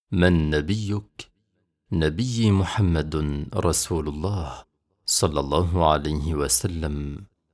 من نبيك؟ نبيي محمد رسول الله صلى الله عليه وسلم.